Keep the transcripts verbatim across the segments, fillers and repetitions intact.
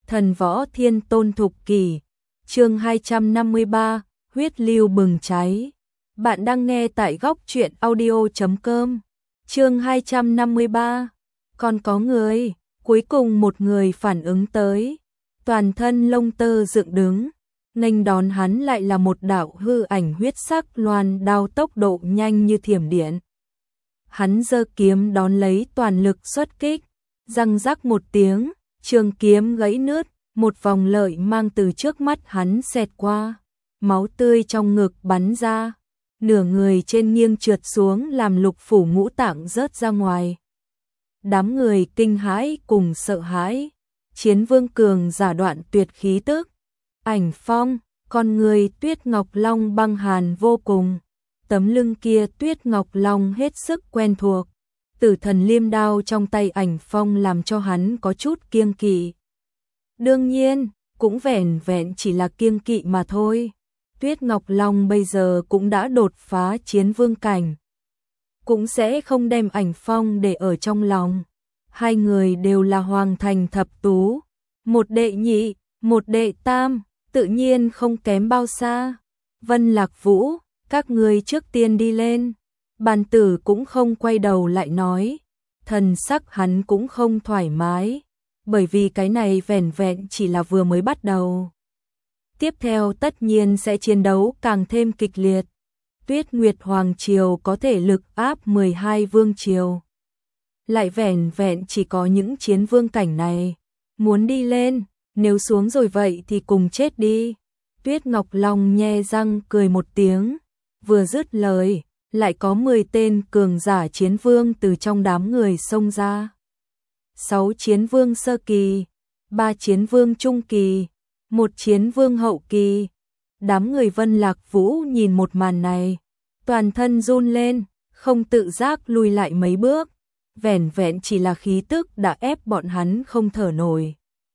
Thần võ thiên tôn thục kỷ, chương hai trăm năm mươi ba, huyết lưu bừng cháy. Bạn đang nghe tại góc truyện audio chấm com. Chương hai trăm năm mươi ba, còn có người, cuối cùng một người phản ứng tới, toàn thân lông tơ dựng đứng, nghênh đón hắn lại là một đạo hư ảnh huyết sắc loan đao tốc độ nhanh như thiểm điện. Hắn giơ kiếm đón lấy toàn lực xuất kích, răng rắc một tiếng, trường kiếm gãy nứt, một vòng lợi mang từ trước mắt hắn xẹt qua, máu tươi trong ngực bắn ra, nửa người trên nghiêng trượt xuống làm lục phủ ngũ tạng rớt ra ngoài. Đám người kinh hãi cùng sợ hãi, Chiến Vương cường giả đoạn tuyệt khí tức, Ảnh Phong, con người Tuyết Ngọc Long băng hàn vô cùng, tấm lưng kia Tuyết Ngọc Long hết sức quen thuộc. Tử thần liêm đao trong tay Ảnh Phong làm cho hắn có chút kiêng kỵ. Đương nhiên, cũng vẻn vẹn chỉ là kiêng kỵ mà thôi. Tuyết Ngọc Long bây giờ cũng đã đột phá chiến vương cảnh, cũng sẽ không đem Ảnh Phong để ở trong lòng. Hai người đều là hoàng thành thập tú, một đệ nhị, một đệ tam, tự nhiên không kém bao xa. Vân Lạc Vũ, các ngươi trước tiên đi lên. Bàn tử cũng không quay đầu lại nói, thần sắc hắn cũng không thoải mái, bởi vì cái này vẻn vẹn chỉ là vừa mới bắt đầu. Tiếp theo tất nhiên sẽ chiến đấu càng thêm kịch liệt. Tuyết Nguyệt Hoàng Triều có thể lực áp mười hai vương triều, lại vẻn vẹn chỉ có những chiến vương cảnh này. Muốn đi lên, nếu xuống rồi vậy thì cùng chết đi. Tuyết Ngọc Long nhe răng cười một tiếng, vừa dứt lời, lại có mười tên cường giả chiến vương từ trong đám người xông ra. sáu chiến vương sơ kỳ, ba chiến vương trung kỳ, một chiến vương hậu kỳ. Đám người Vân Lạc Vũ nhìn một màn này, toàn thân run lên, không tự giác lùi lại mấy bước, vẻn vẹn chỉ là khí tức đã ép bọn hắn không thở nổi.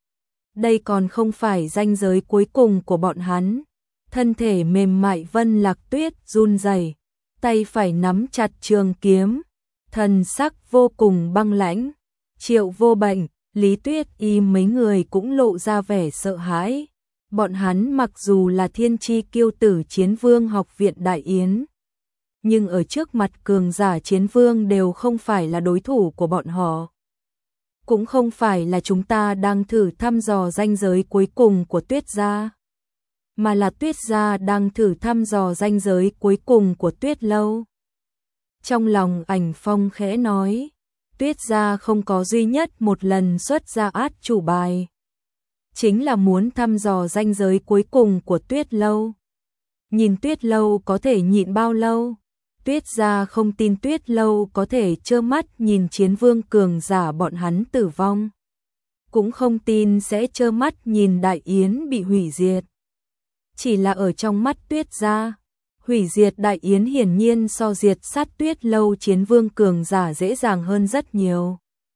Đây còn không phải ranh giới cuối cùng của bọn hắn. Thân thể mềm mại Vân Lạc Tuyết run rẩy, tay phải nắm chặt trường kiếm, thần sắc vô cùng băng lãnh. Triệu Vô Bệnh, Lý Tuyết Y mấy người cũng lộ ra vẻ sợ hãi. Bọn hắn mặc dù là thiên chi kiêu tử chiến vương học viện Đại Yến, nhưng ở trước mặt cường giả chiến vương đều không phải là đối thủ của bọn họ. Cũng không phải là chúng ta đang thử thăm dò ranh giới cuối cùng của Tuyết gia, mà là Tuyết gia đang thử thăm dò ranh giới cuối cùng của Tuyết lâu. Trong lòng Ảnh Phong khẽ nói, Tuyết gia không có duy nhất một lần xuất ra át chủ bài, chính là muốn thăm dò ranh giới cuối cùng của Tuyết lâu. Nhìn Tuyết lâu có thể nhịn bao lâu, Tuyết gia không tin Tuyết lâu có thể trơ mắt nhìn chiến vương cường giả bọn hắn tử vong, cũng không tin sẽ trơ mắt nhìn Đại Yến bị hủy diệt. Chỉ là ở trong mắt Tuyết gia, hủy diệt Đại Yến hiển nhiên so diệt sát Tuyết lâu chiến vương cường giả dễ dàng hơn rất nhiều.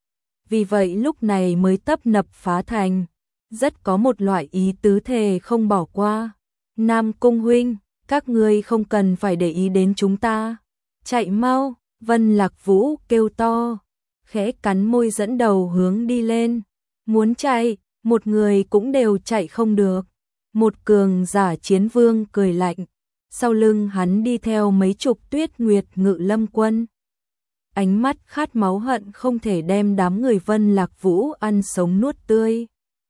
Vì vậy lúc này mới tấp nập phá thành, rất có một loại ý tứ thề không bỏ qua. Nam Cung huynh, các ngươi không cần phải để ý đến chúng ta, chạy mau. Vân Lạc Vũ kêu to, khẽ cắn môi dẫn đầu hướng đi lên. Muốn chạy, một người cũng đều chạy không được. Một cường giả chiến vương cười lạnh, sau lưng hắn đi theo mấy chục Tuyết Nguyệt Ngự Lâm quân. Ánh mắt khát máu hận không thể đem đám người Vân Lạc Vũ ăn sống nuốt tươi.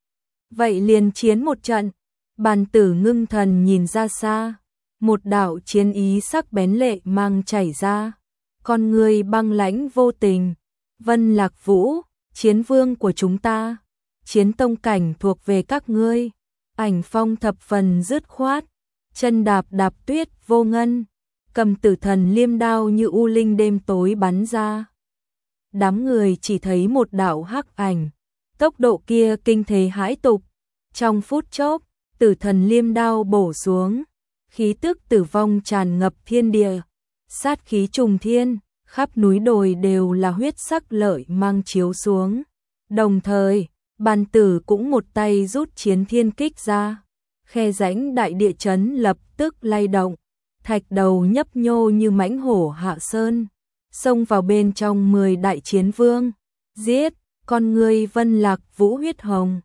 Vậy liền chiến một trận. Bàn tử ngưng thần nhìn ra xa, một đạo chiến ý sắc bén lệ mang chảy ra, con người băng lãnh vô tình. Vân Lạc Vũ, chiến vương của chúng ta, chiến tông cảnh thuộc về các ngươi. Ảnh Phong thập phần dứt khoát, chân đạp đạp tuyết vô ngân, cầm tử thần liêm đao như u linh đêm tối bắn ra. Đám người chỉ thấy một đạo hắc ảnh, tốc độ kia kinh thế hãi tục. Trong phút chốc, tử thần liêm đao bổ xuống, khí tức tử vong tràn ngập thiên địa, sát khí trùng thiên, khắp núi đồi đều là huyết sắc lợi mang chiếu xuống. Đồng thời, bàn tử cũng một tay rút chiến thiên kích ra, khe rãnh đại địa chấn lập tức lay động, thạch đầu nhấp nhô như mãnh hổ hạ sơn, xông vào bên trong mười đại chiến vương, giết. Con người Vân Lạc Vũ huyết hồng,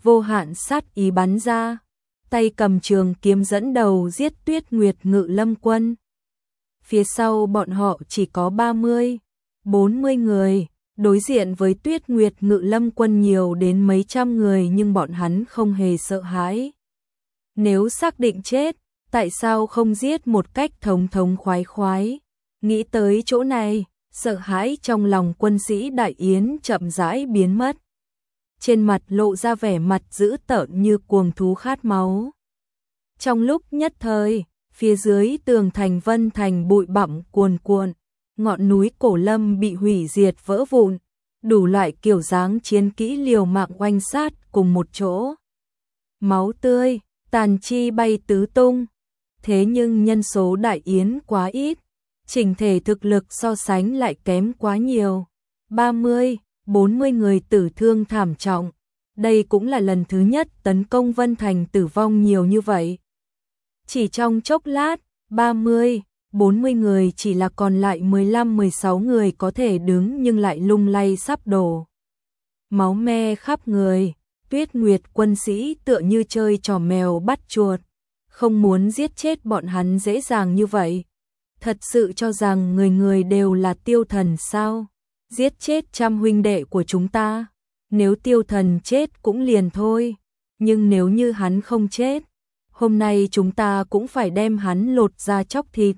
vô hạn sát ý bắn ra, tay cầm trường kiếm dẫn đầu giết Tuyết Nguyệt Ngự Lâm quân. Phía sau bọn họ chỉ có ba mươi, bốn mươi người, đối diện với Tuyết Nguyệt Ngự Lâm quân nhiều đến mấy trăm người nhưng bọn hắn không hề sợ hãi. Nếu xác định chết, tại sao không giết một cách thống thống khoái khoái? Nghĩ tới chỗ này, sợ hãi trong lòng quân sĩ Đại Yến chậm rãi biến mất. Trên mặt lộ ra vẻ mặt dữ tợn như cuồng thú khát máu. Trong lúc nhất thời, phía dưới tường thành Vân Thành bụi bặm cuồn cuộn, ngọn núi Cổ Lâm bị hủy diệt vỡ vụn, đủ loại kiểu dáng chiến kỹ liều mạng oanh sát cùng một chỗ. Máu tươi, tàn chi bay tứ tung. Thế nhưng nhân số Đại Yến quá ít, chỉnh thể thực lực so sánh lại kém quá nhiều. ba mươi, bốn mươi người tử thương thảm trọng. Đây cũng là lần thứ nhất tấn công Vân Thành tử vong nhiều như vậy. Chỉ trong chốc lát, ba mươi, bốn mươi người chỉ là còn lại mười lăm mười sáu người có thể đứng nhưng lại lung lay sắp đổ. Máu me khắp người, Tuyết Nguyệt quân sĩ tựa như chơi trò mèo bắt chuột, không muốn giết chết bọn hắn dễ dàng như vậy. Thật sự cho rằng người người đều là tiêu thần sao? Giết chết trăm huynh đệ của chúng ta. Nếu tiêu thần chết cũng liền thôi, nhưng nếu như hắn không chết, hôm nay chúng ta cũng phải đem hắn lột ra chóc thịt.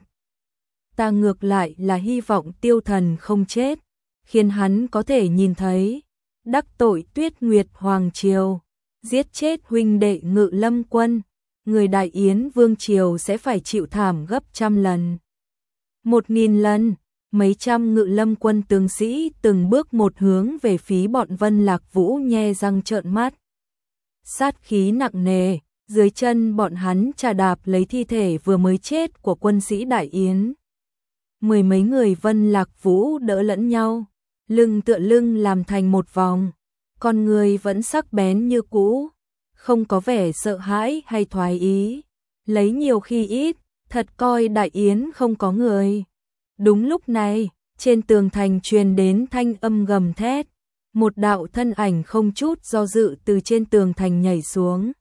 Ta ngược lại là hy vọng tiêu thần không chết, khiến hắn có thể nhìn thấy đắc tội Tuyết Nguyệt Hoàng Triều, giết chết huynh đệ Ngự Lâm quân, người Đại Yến Vương Triều sẽ phải chịu thảm gấp trăm lần. Một nghìn lần, mấy trăm Ngự Lâm quân tướng sĩ từng bước một hướng về phía bọn Vân Lạc Vũ nhe răng trợn mắt. Sát khí nặng nề, dưới chân bọn hắn chà đạp lấy thi thể vừa mới chết của quân sĩ Đại Yến. Mười mấy người Vân Lạc Vũ đỡ lẫn nhau, lưng tựa lưng làm thành một vòng, con người vẫn sắc bén như cũ, không có vẻ sợ hãi hay thoái ý, lấy nhiều khi ít, thật coi Đại Yến không có người. Đúng lúc này, trên tường thành truyền đến thanh âm gầm thét, một đạo thân ảnh không chút do dự từ trên tường thành nhảy xuống.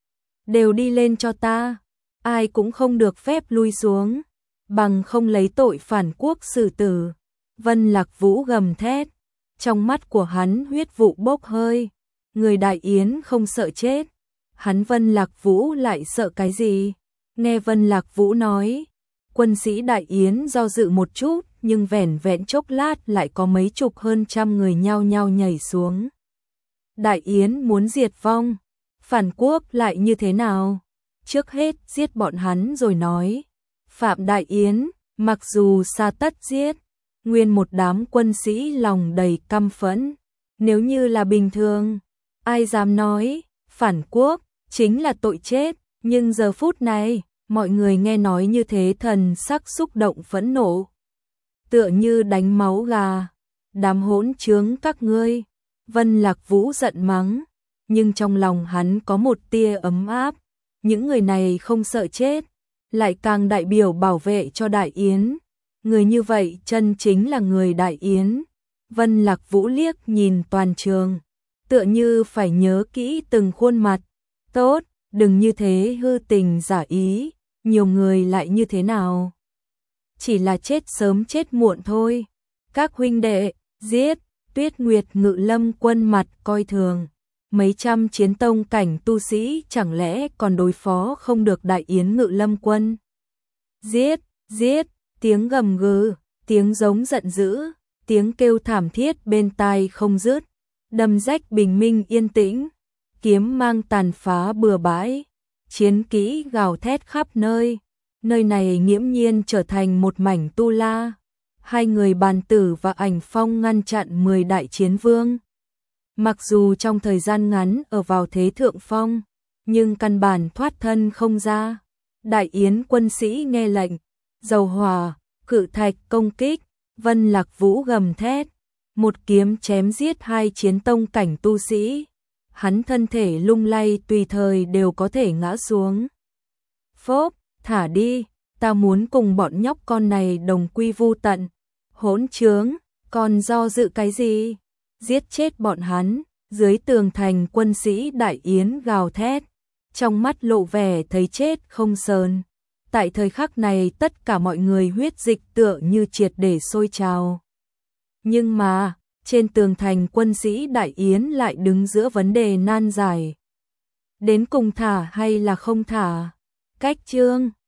Đều đi lên cho ta, ai cũng không được phép lui xuống, bằng không lấy tội phản quốc xử tử. Vân Lạc Vũ gầm thét, trong mắt của hắn huyết vụ bốc hơi, người Đại Yến không sợ chết, hắn Vân Lạc Vũ lại sợ cái gì? Nghe Vân Lạc Vũ nói, quân sĩ Đại Yến do dự một chút, nhưng vẻn vẹn chốc lát lại có mấy chục hơn trăm người nhao nhao nhảy xuống. Đại Yến muốn diệt vong, phản quốc lại như thế nào? Trước hết giết bọn hắn rồi nói. Phạm Đại Yến, mặc dù xa tất giết, nguyên một đám quân sĩ lòng đầy căm phẫn. Nếu như là bình thường, ai dám nói, phản quốc chính là tội chết, nhưng giờ phút này, mọi người nghe nói như thế thần sắc xúc động phẫn nộ. Tựa như đánh máu gà, đám hỗn trướng các ngươi. Vân Lạc Vũ giận mắng, nhưng trong lòng hắn có một tia ấm áp, những người này không sợ chết, lại càng đại biểu bảo vệ cho Đại Yến. Người như vậy chân chính là người Đại Yến. Vân Lạc Vũ liếc nhìn toàn trường, tựa như phải nhớ kỹ từng khuôn mặt. Tốt, đừng như thế hư tình giả ý, nhiều người lại như thế nào? Chỉ là chết sớm chết muộn thôi. Các huynh đệ, giết. Tuyết Nguyệt Ngự Lâm quân mặt coi thường. Mấy trăm chiến tông cảnh tu sĩ chẳng lẽ còn đối phó không được Đại Yến Ngự Lâm quân? Giết, giết, tiếng gầm gừ, tiếng giống giận dữ, tiếng kêu thảm thiết bên tai không dứt, đâm rách bình minh yên tĩnh, kiếm mang tàn phá bừa bãi, chiến kỹ gào thét khắp nơi, nơi này nghiễm nhiên trở thành một mảnh tu la. Hai người Bàn Tử và Ảnh Phong ngăn chặn mười đại chiến vương. Mặc dù trong thời gian ngắn ở vào thế thượng phong, nhưng căn bản thoát thân không ra. Đại Yến quân sĩ nghe lệnh, dầu hỏa, cự thạch công kích, Vân Lạc Vũ gầm thét, một kiếm chém giết hai chiến tông cảnh tu sĩ. Hắn thân thể lung lay tùy thời đều có thể ngã xuống. Phốp, thả đi, ta muốn cùng bọn nhóc con này đồng quy vu tận. Hỗn trướng, còn do dự cái gì? Giết chết bọn hắn, Dưới tường thành quân sĩ Đại Yến gào thét, trong mắt lộ vẻ thấy chết không sờn. Tại thời khắc này tất cả mọi người huyết dịch tựa như triệt để sôi trào. Nhưng mà, trên tường thành quân sĩ Đại Yến lại đứng giữa vấn đề nan giải. Đến cùng thả hay là không thả? Cách chương